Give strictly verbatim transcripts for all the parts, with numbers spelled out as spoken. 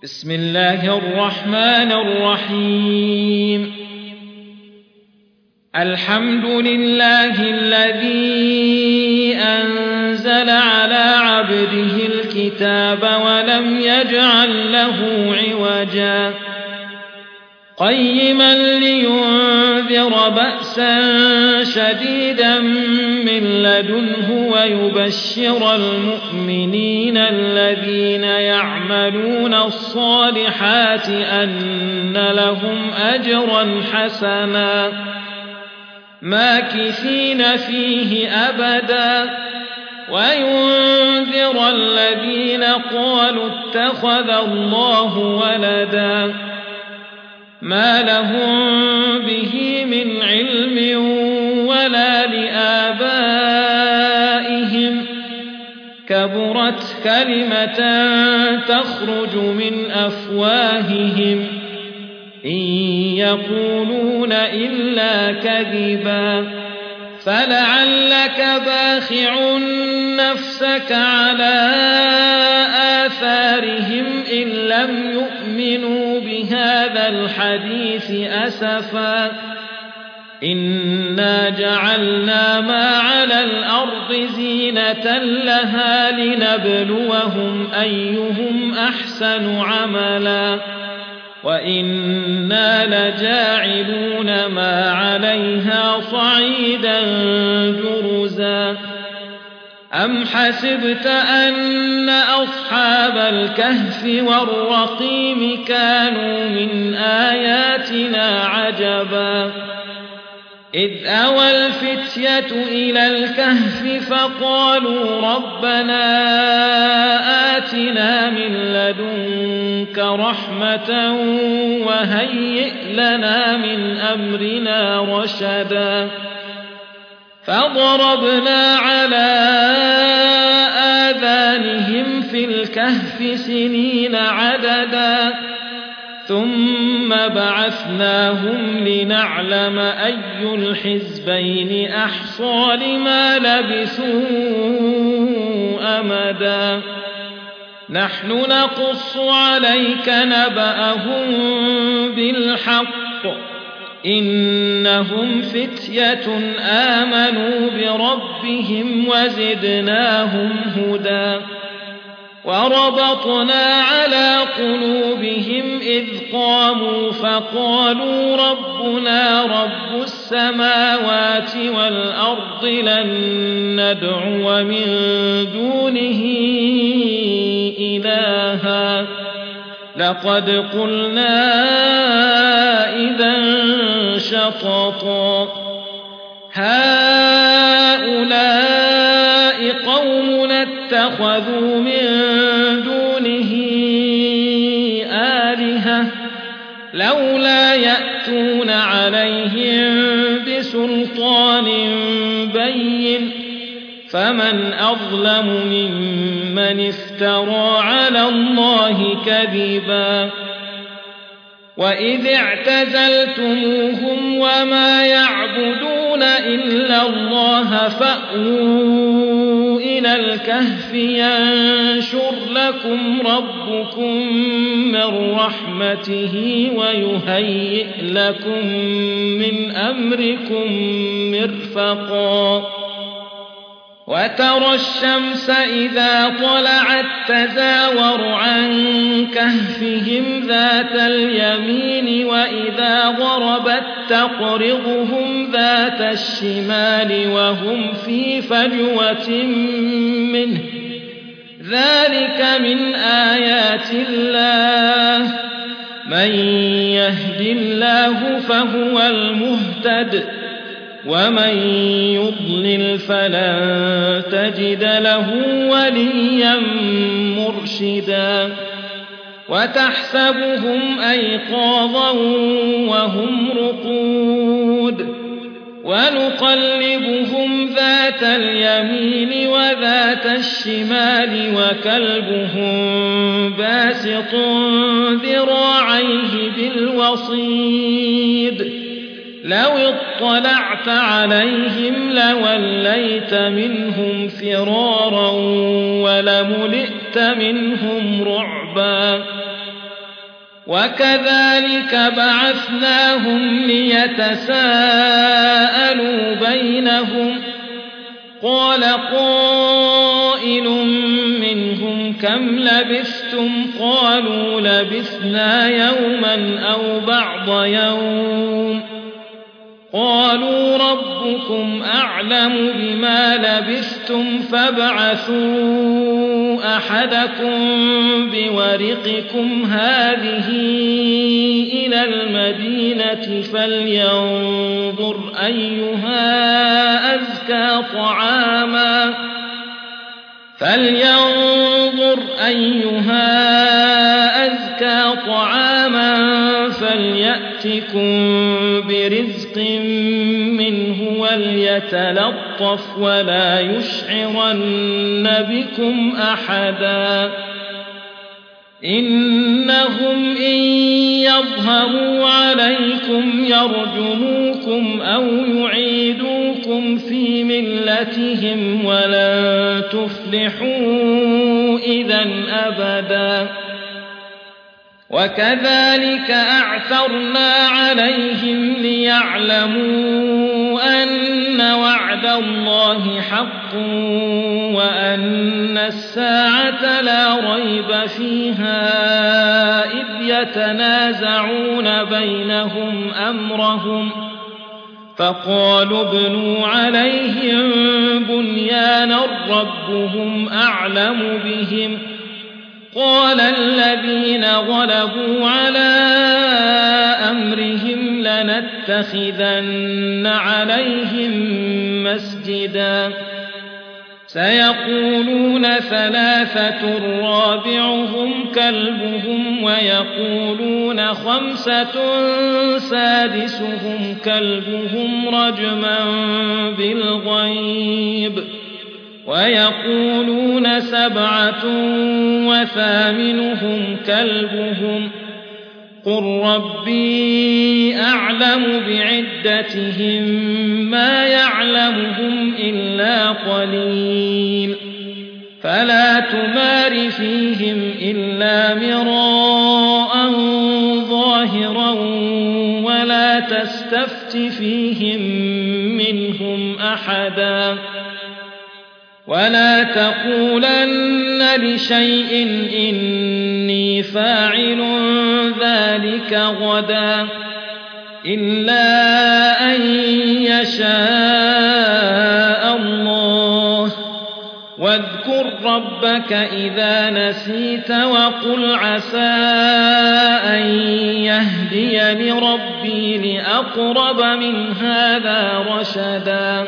بسم الله الرحمن الرحيم الحمد لله الذي أنزل على عبده الكتاب ولم يجعل له عوجا قيما لينذر بأسا شديدا من لدنه ويبشر المؤمنين الذين يعملون الصالحات أن لهم أجرا حسنا ماكثين فيه أبدا وينذر الذين قالوا اتخذ الله ولدا ما لهم به من علم ولا لآبائهم كبرت كلمة تخرج من أفواههم إن يقولون إلا كذبا فلعلك باخع نفسك على آثارهم إن لم يؤمنوا بهذا الحديث أسفا إنا جعلنا ما على الأرض زينة لها لنبلوهم أيهم أحسن عملا وإنا لجاعلون ما عليها صعيدا جرزا أم حسبت أن أصحاب الكهف والرقيم كانوا من آياتنا عجبا إذ أوى الفتية إلى الكهف فقالوا ربنا آتنا من لدنك رحمة وهيئ لنا من أمرنا رشدا فضربنا على آذانهم في الكهف سنين عددا ثم بعثناهم لنعلم أي الحزبين أحصى لما لبثوا أمدا نحن نقص عليك نبأهم بالحق إنهم فتية آمنوا بربهم وزدناهم هدى وربطنا على قلوبهم إذ قاموا فقالوا ربنا رب السماوات والأرض لن ندعو من دونه إلها لقد قلنا إذا شططا هؤلاء قومنا اتخذوا من دونه آلهة لولا يأتون عليهم بسلطان بين فمن أظلم ممن افترى على الله كذبا وإذ اعتزلتموهم وما يعبدون إلا الله فأووا إلى الكهف ينشر لكم ربكم من رحمته ويهيئ لكم من أمركم مرفقا وترى الشمس إذا طلعت تزاور عن كهفهم ذات اليمين وإذا غربت تقرضهم ذات الشمال وهم في فجوة منه ذلك من آيات الله من يهد الله فهو المهتد ومن يضلل فلن تجد له وليا مرشدا وتحسبهم أيقاظا وهم رقود ونقلبهم ذات اليمين وذات الشمال وكلبهم باسط ذراعيه بالوصيد لو اطلعت عليهم لوليت منهم فرارا ولملئت منهم رعبا وكذلك بعثناهم ليتساءلوا بينهم قال قائل منهم كم لبثتم قالوا لبثنا يوما أو بعض يوم قالوا ربكم أعلم بما لبثتم فابعثوا أحدكم بورقكم هذه إلى المدينة فلينظر أيها أزكى طعاما فلينظر أيها أزكى طعاما فليأتكم برزق منه وليتلطف ولا يشعرن بكم أحدا إنهم إن يظهروا عليكم يرجموكم أو يعيدوكم في ملتهم ولن تفلحوا إذا أبدا وكذلك أعثرنا عليهم ليعلموا أن وعد الله حق وأن الساعة لا ريب فيها إذ يتنازعون بينهم أمرهم فقالوا ابنوا عليهم بنيانا ربهم أعلم بهم قال الذين غلبوا على أمرهم لنتخذن عليهم مسجدا سيقولون ثلاثة رابعهم كلبهم ويقولون خمسة سادسهم كلبهم رجما بالغيب ويقولون سبعة وثامنهم كلبهم قل ربي أعلم بعدتهم ما يعلمهم إلا قليل فلا تمار فيهم إلا مراء ظاهرا ولا تستفت فيهم منهم أحدا ولا تقولن لشيء إني فاعل ذلك غدا إلا أن يشاء الله واذكر ربك إذا نسيت وقل عسى أن يهديني ربي لأقرب من هذا رشدا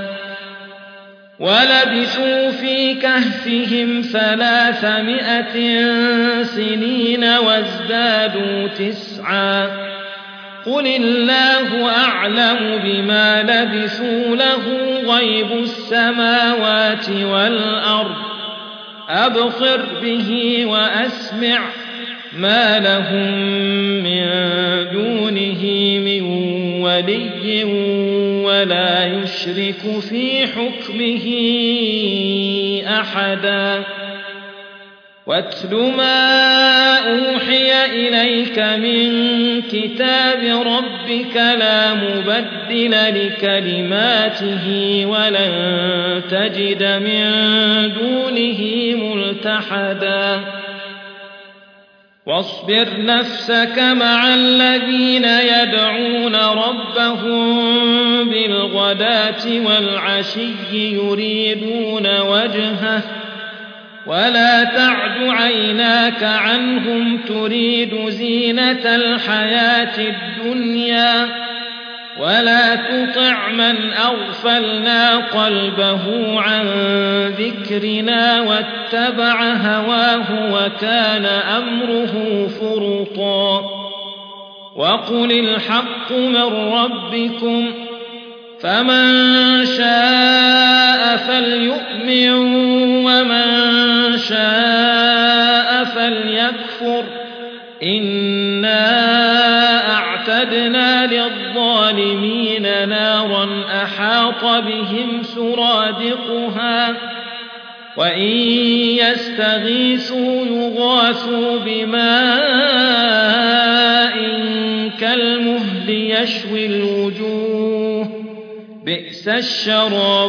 ولبثوا في كهفهم ثلاثمائة سنين وازدادوا تسعا قل الله أعلم بما لبثوا له غيب السماوات والأرض أبصر به وأسمع ما لهم من دونه من ولي ولا يشرك في حكمه أحدا واتل ما أوحي إليك من كتاب ربك لا مبدل لكلماته ولن تجد من دونه ملتحدا واصبر نفسك مع الذين يدعون ربهم بالغداة والعشي يريدون وجهه ولا تعد عيناك عنهم تريد زينة الحياة الدنيا ولا تطع من أغفلنا قلبه عن ذكرنا واتبع هواه وكان أمره فرطا وقل الحق من ربكم فمن شاء فليؤمن ومن شاء فليكفر إنا أعتدنا للظالمين نارا أحاط بهم سرادقها وإن يستغيثوا يغاثوا بماء يشوي الوجوه بئس الشراب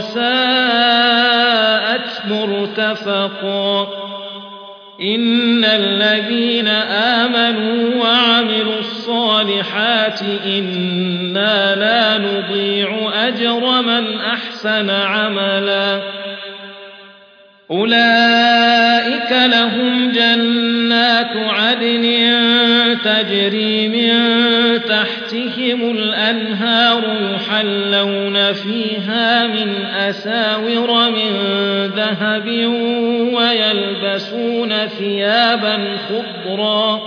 وساءت مرتفقا إن الذين آمنوا وعملوا الصالحات إنا لا نضيع أجر من أحسن عملا أولئك لهم جنات عدن تجري من تحتهم الأنهار يحلون فيها من أساور من ذهب ويلبسون ثيابا خضرا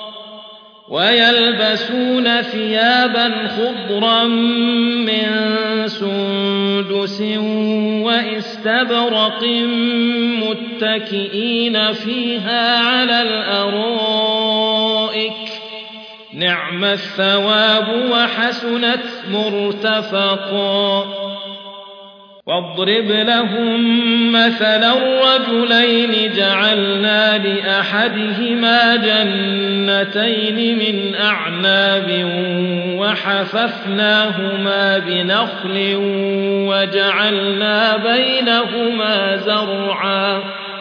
ويلبسون ثيابا خضرا من سندس واستبرق متكئين فيها على الأرائك نعم الثواب وحسنت مرتفقا واضرب لهم مثلا الرجلين جعلنا لأحدهما جنتين من أعناب وحففناهما بنخل وجعلنا بينهما زرعا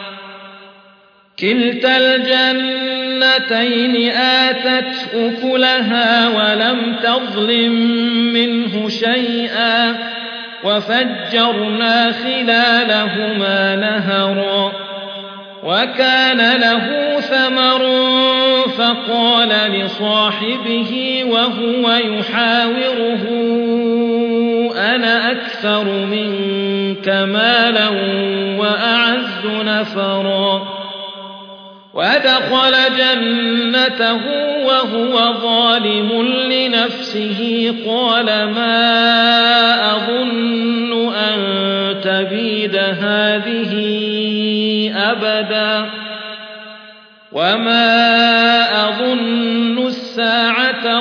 كلتا الجنتين آتت أكلها ولم تظلم منه شيئا وفجرنا خلالهما نهرا وكان له ثمر فقال لصاحبه وهو يحاوره أنا أكثر منك مالا وأعز نفرا ودخل جنته وهو ظالم لنفسه قال ما أظن أن تبيد هذه أبدا وما أظن الساعة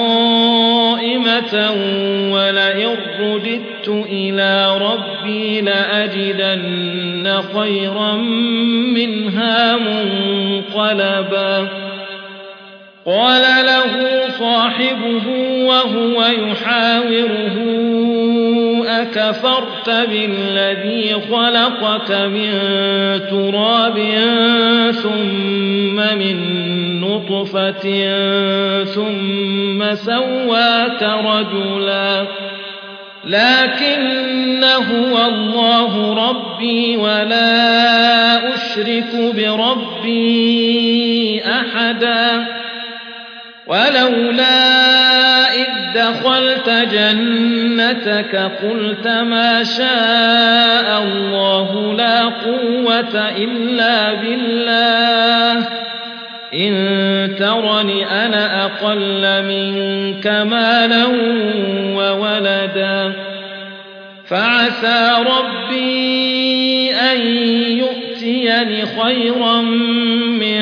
قائمة ولئن رددت إلى ربي لأجدن خيرا منها منقلبا قال له صاحبه وهو يحاوره أكفرت بالذي خلقك من تراب ثم من نطفة ثم سواك رجلا لكن هو الله ربي ولا أشرك بربي أحدا ولولا إذ دخلت جنتك قلت ما شاء الله لا قوة إلا بالله إن ترني أنا أقل منك مالا وولدا فعسى ربي أن يؤتيني خيرا من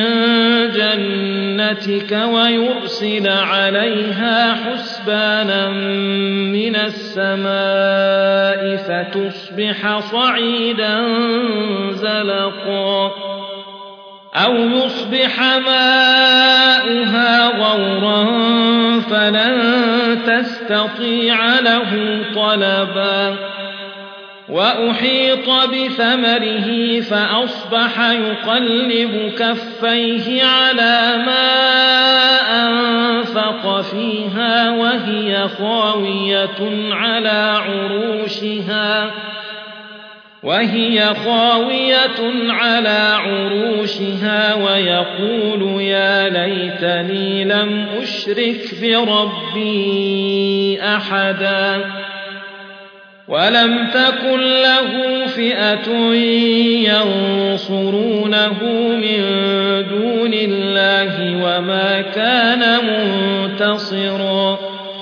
جنتك ويرسل عليها حسبانا من السماء فتصبح صعيدا زلقا أو يصبح ماؤها غورا فلن تستطيع له طلبا وأحيط بثمره فأصبح يقلب كفيه على ما أنفق فيها وهي خاوية على عروشها وهي خاوية على عروشها ويقول يا ليتني لم أشرك بربي أحدا ولم تكن له فئة ينصرونه من دون الله وما كان منتصرا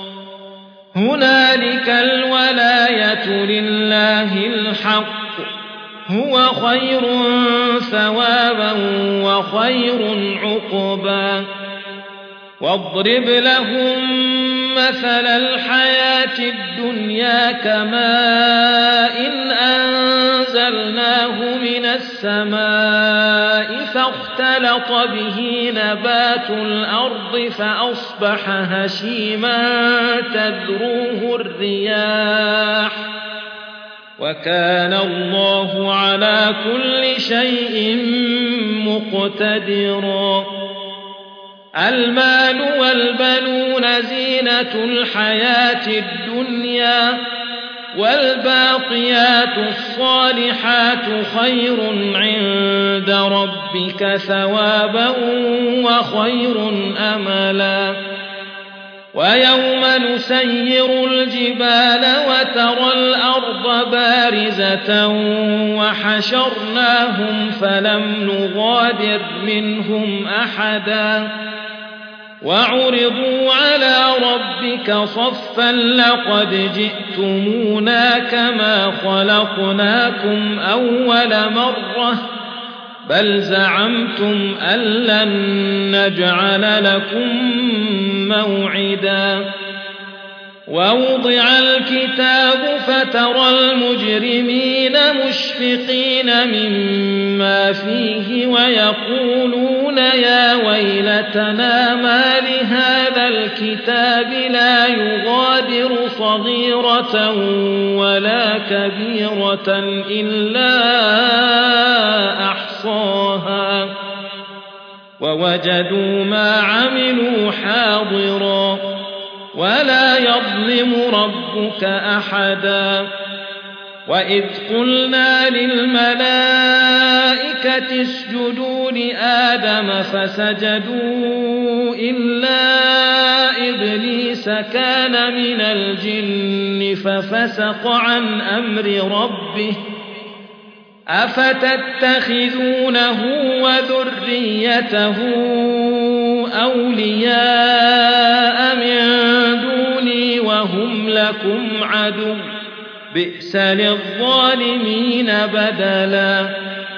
هنالك الولاية لله الحق هو خير ثوابا وخير عقبا واضرب لهم مثل الحياة الدنيا كماء إن أنزلناه من السماء فاختلط به نبات الأرض فأصبح هشيما تذروه الرياح وكان الله على كل شيء مقتدرا. المال والبنون زينة الحياة الدنيا والباقيات الصالحات خير عند ربك ثوابا وخير أملا. ويوم نسير الجبال وترى الأرض بارزة وحشرناهم فلم نغادر منهم أحدا وعرضوا على ربك صفا لقد جئتمونا كما خلقناكم أول مرة بل زعمتم أن لن نجعل لكم موعدا. ووضع الكتاب فترى المجرمين مشفقين مما فيه ويقولون يا ويلتنا ما لهذا الكتاب لا يغادر صغيرة ولا كبيرة إلا أحصاها ووجدوا ما عملوا حاضرا ولا يظلم ربك أحدا. وإذ قلنا للملائكة اسجدوا لآدم فسجدوا إلا إبليس كان من الجن ففسق عن أمر ربه أفتتخذونه وذريته أولياء من دوني وهم لكم عدو بئس للظالمين بدلا.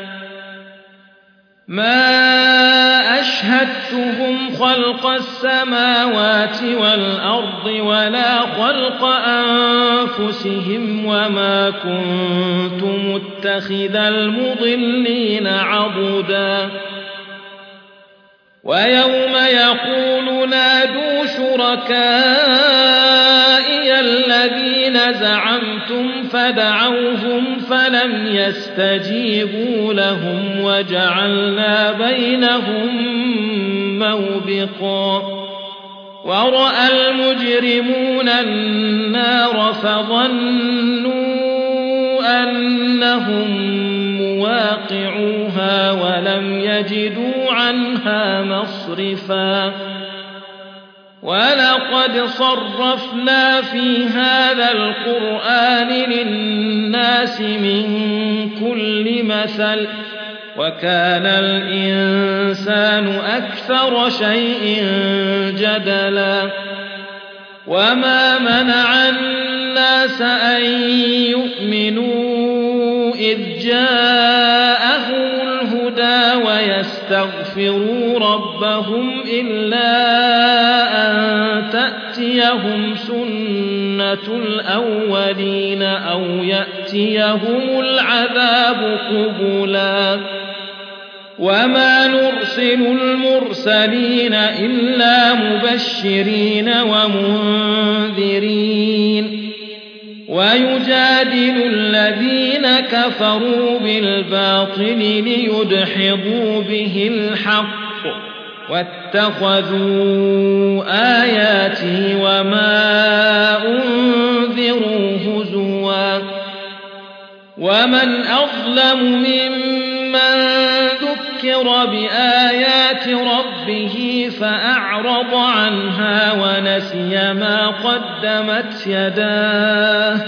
ما أشهدتهم خلق السماوات والأرض ولا خلق أنفسهم وما كنت متخذ المضلين عضدا. ويوم يقول نادوا شركائي الذين زعمتم فدعوهم فلم يستجيبوا لهم وجعلنا بينهم موبقا. ورأى المجرمون النار فظنوا أنهم مواقعوها ولم يجدوا عنها مصرفا. ولقد صرفنا في هذا القرآن للناس من كل مثل وكان الإنسان أكثر شيء جدلا. وما منع الناس أن يؤمنوا إذ جاءهم الهدى ويستغفروا ربهم إلا أن تأتيهم سنة الأولين أو يأتيهم العذاب قبلا. وما نرسل المرسلين إلا مبشرين ومنذرين ويجادل الذين كفروا بالباطل ليدحضوا به الحق واتخذوا آياتي وما أنذروا هزوا. ومن أظلم ممن ذكر بآيات ربه فأعرض عنها ونسي ما قدمت يداه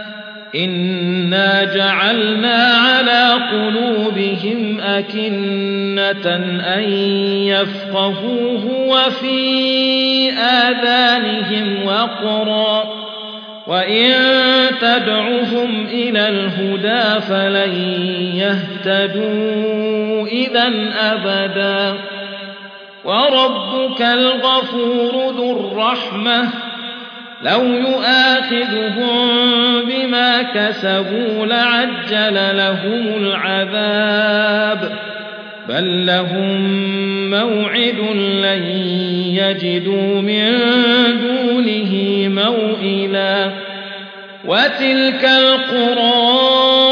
إنا جعلنا على قلوبهم أكنة أن يفقهوه وفي آذانهم وقرا وإن تدعهم إلى الهدى فلن يهتدوا إذا أبدا. وربك الغفور ذو الرحمة لو يؤاخذهم بما كسبوا لعجل لهم العذاب بل لهم موعد لن يجدوا من دونه موئلا وتلك القرى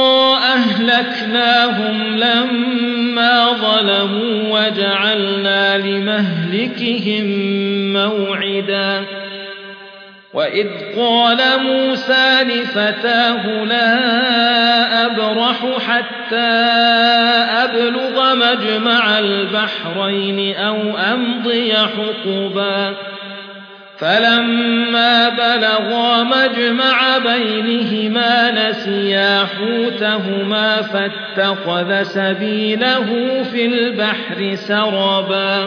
أهلكناهم لما ظلموا وجعلنا لمهلكهم موعدا وإذ قال موسى لفتاه لا أبرح حتى أبلغ مجمع البحرين أو أمضي حقبا فلما بلغا مجمع بينهما نسيا حوتهما فاتخذ سبيله في البحر سربا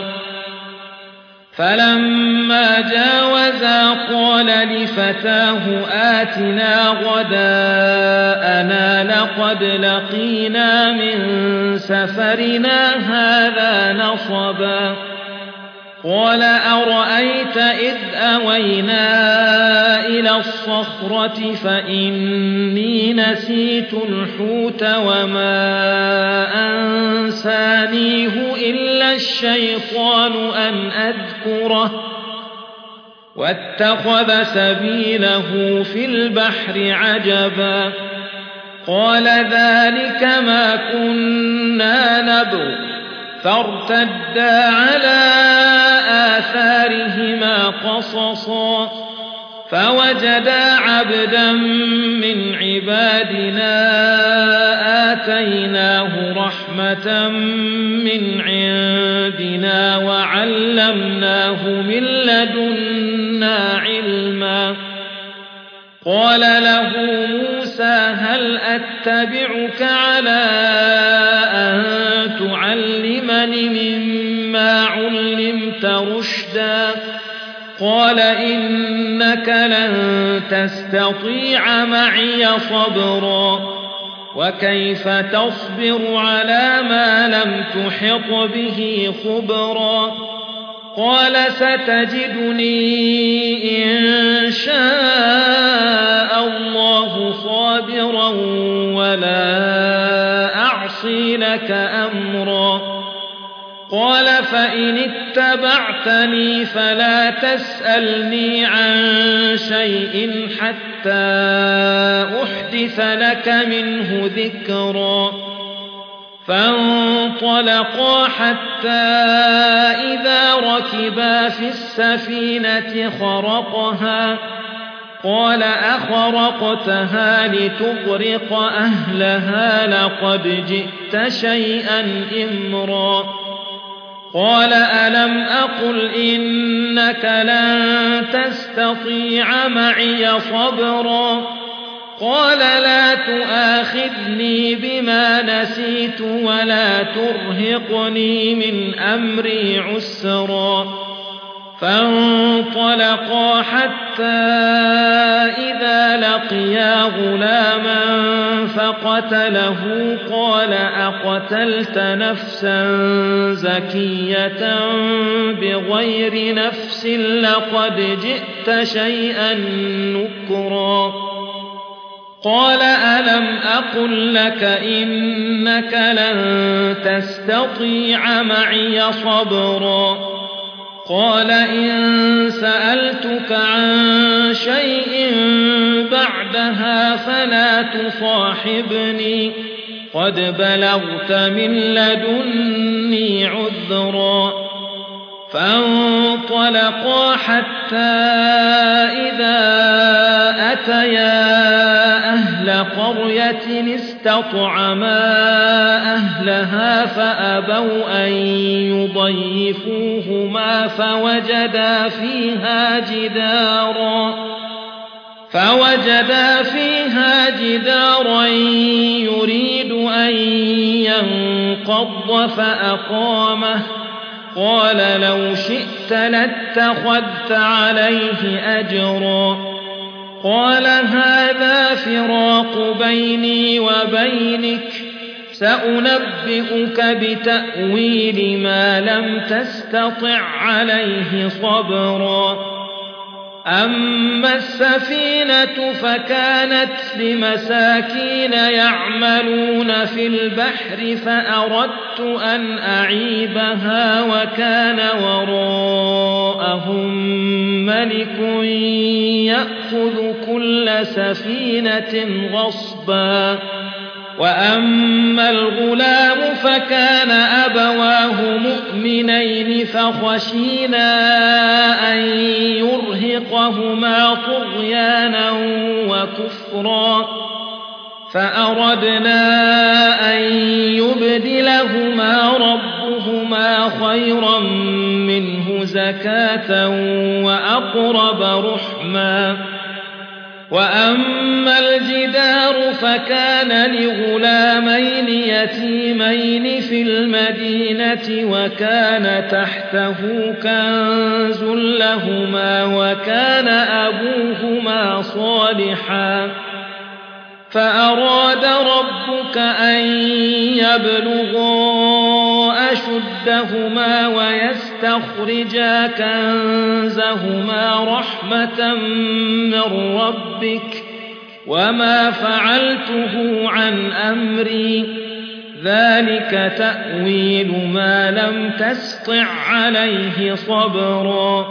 فلما جاوزا قال لفتاه آتنا غداءنا لقد لقينا من سفرنا هذا نصبا قال أرأيت إذ أوينا إلى الصخرة فإني نسيت الحوت وما أنسانيه إلا الشيطان أن أذكره واتخذ سبيله في البحر عجبا قال ذلك ما كنا نبغ فارتدا على آثارهما قصصا فوجدا عبدا من عبادنا آتيناه رحمة من عندنا وعلمناه من لدنا علما قال له موسى هل أتبعك على أن تعلمني مما علمت رشدا قال إنك لن تستطيع معي صبرا وكيف تصبر على ما لم تحط به خبرا قال ستجدني إن شاء الله صابرا ولا أعصي لك أمرا قال فإن اتبعتني فلا تسألني عن شيء حتى أحدث لك منه ذكرا فانطلقا حتى إذا ركبا في السفينة خرقها قال أخرقتها لتغرق أهلها لقد جئت شيئا إمرا قال ألم أقل إنك لن تستطيع معي صبرا قال لا تؤاخذني بما نسيت ولا ترهقني من أمري عسرا فانطلقا حتى إذا لقيا غلاما فقتله قال أقتلت نفسا زكية بغير نفس لقد جئت شيئا نكرا قال ألم أقل لك إنك لن تستطيع معي صبرا قال إن سألتك عن شيء بعدها فلا تصاحبني قد بلغت من لدني عذرا فانطلقا حتى إذا أتيا أهل قرية استطعما أهلها فأبوا أن يضيفوهما فوجدا فيها جدارا فوجدا فيها جدارا يريد أن ينقض فأقامه قال لو شئت لاتخذت عليه أجرا قال هذا فراق بيني وبينك سأنبئك بتأويل ما لم تستطع عليه صبرا أما السفينة فكانت لمساكين يعملون في البحر فأردت أن أعيبها وكان وراءهم ملك يأخذ كل سفينة غصبا وأما الغلام فكان أبواه مؤمنين فخشينا أن يرهقهما طغيانا وكفرا فأردنا أن يبدلهما ربهما خيرا منه زكاة وأقرب رحما وأما الجدار فكان لغلامين يتيمين في المدينة وكان تحته كنز لهما وكان أبوهما صالحا فأراد ربك أن يبلغا أشدهما ويستخرجا كنزهما رحمة من ربك وما فعلته عن أمري ذلك تأويل ما لم تسطع عليه صبرا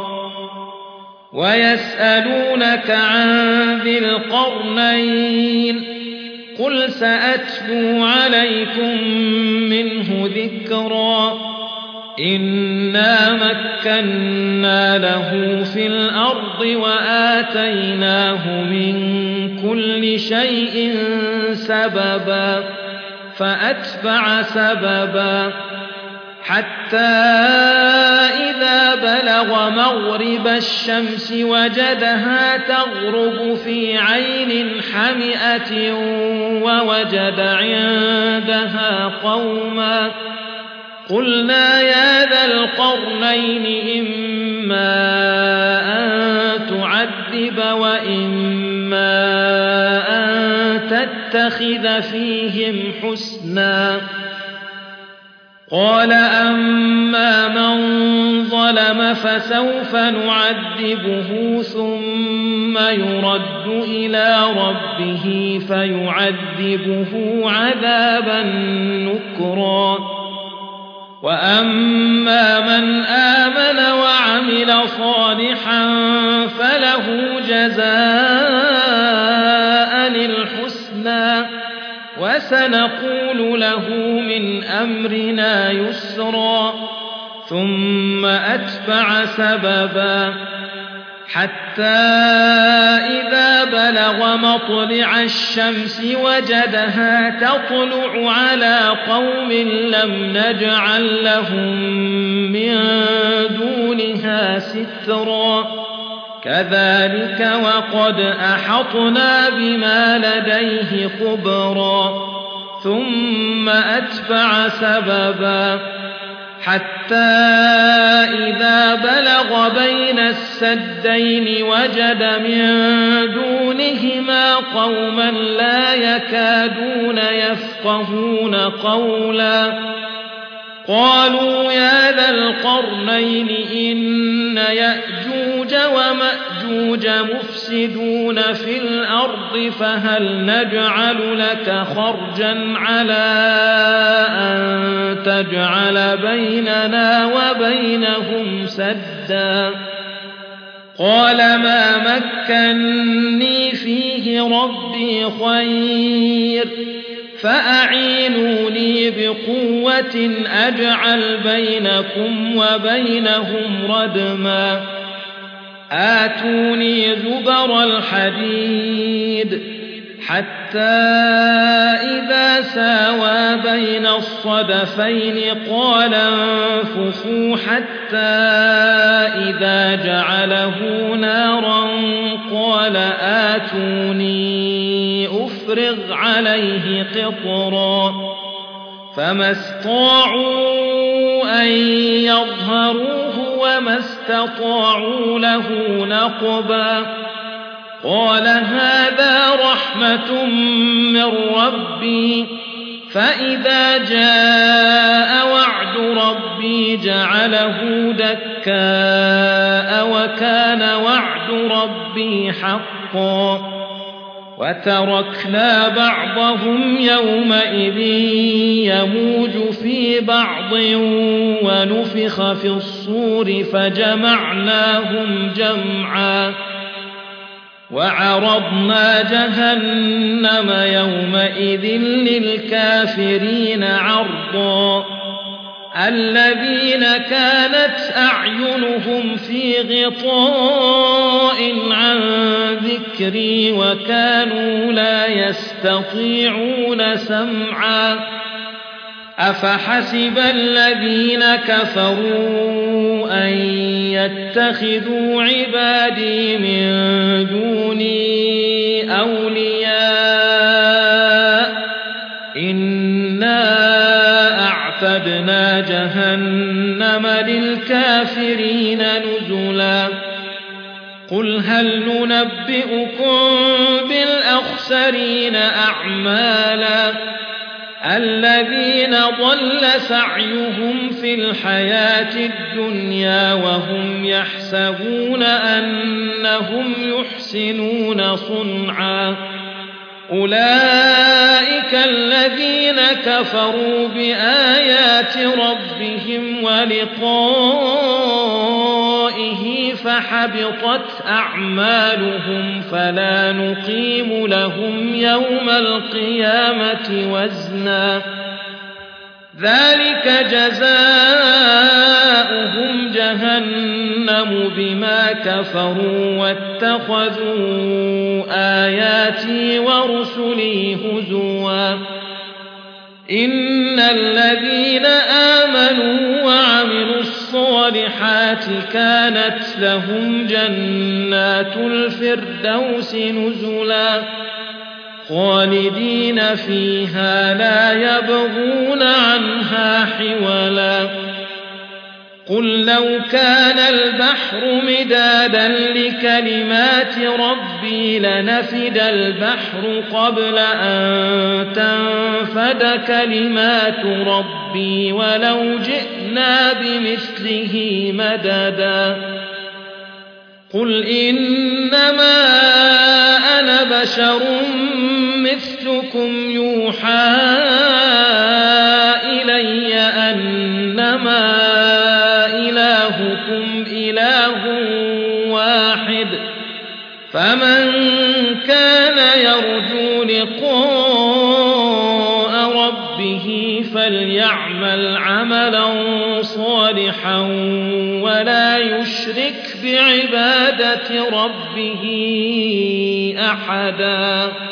ويسألونك عن ذي القرنين قل سأتلو عليكم منه ذكرا إنا مكنا له في الأرض وآتيناه من كل شيء سببا فأتبع سببا حتى إذا بلغ مغرب الشمس وجدها تغرب في عين حمئة ووجد عندها قوما قلنا يا ذا القرنين إما أن تعذب وإما أن تتخذ فيهم حسنا قال أما من ظلم فسوف نعذبه ثم يرد إلى ربه فيعذبه عذابا نكرا وأما من آمن وعمل صالحا فله جزاء الحسنى وسنقول له من أمرنا يسرا ثم أتبع سببا حتى إذا بلغ مطلع الشمس وجدها تطلع على قوم لم نجعل لهم من دونها سترا كذلك وقد أحطنا بما لديه خبرا ثم أتبع سببا حتى إذا بلغ بين السدين وجد من دونهما قوما لا يكادون يفقهون قولا قالوا يا ذا القرنين إن يأجوج ومأجوج مفسدون في الأرض فهل نجعل لك خرجا على أن تجعل بيننا وبينهم سدا قال ما مكني فيه ربي خير فأعينوني بقوة أجعل بينكم وبينهم ردما آتوني زبر الحديد حتى إذا ساوى بين الصدفين قال انفخوا حتى إذا جعله نارا قال آتوني أفرغ عليه قطرا فما استطاعوا أن يظهروه وما استطاعوا له نقبا قال هذا رحمة من ربي فإذا جاء وعد ربي جعله دكاء وكان وعد وعد ربي حقا وتركنا بعضهم يومئذ يموج في بعض ونفخ في الصور فجمعناهم جمعا وعرضنا جهنم يومئذ للكافرين عرضا الذين كانت أعينهم في غطاء عن ذكري وكانوا لا يستطيعون سمعا أفحسب الذين كفروا أن يتخذوا عبادي من دوني أولياء إنا أعتدنا جهنم للكافرين نزلا قل هل ننبئكم بالأخسرين أعمالا الذين ضل سعيهم في الحياة الدنيا وهم يحسبون أنهم يحسنون صنعا أولئك الذين كفروا بآيات ربهم ولقائه فحبطت أعمالهم فلا نقيم لهم يوم القيامة وزنا ذلك جزاؤهم جهنم بما كفروا واتخذوا آياتي ورسلي هزوا إن الذين آمنوا وعملوا الصالحات كانت لهم جنات الفردوس نزلا خالدين فيها لا يبغون عنها حولا قل لو كان البحر مدادا لكلمات ربي لنفد البحر قبل أن تنفد كلمات ربي ولو جئنا بمثله مددا قل إنما أنا بشر مثلكم يوحى إلي أنما إلهكم إله واحد فمن كان يرجو لقاء ربه فليعمل عملا صالحا ولا يشرك بعبادة ربه أحدا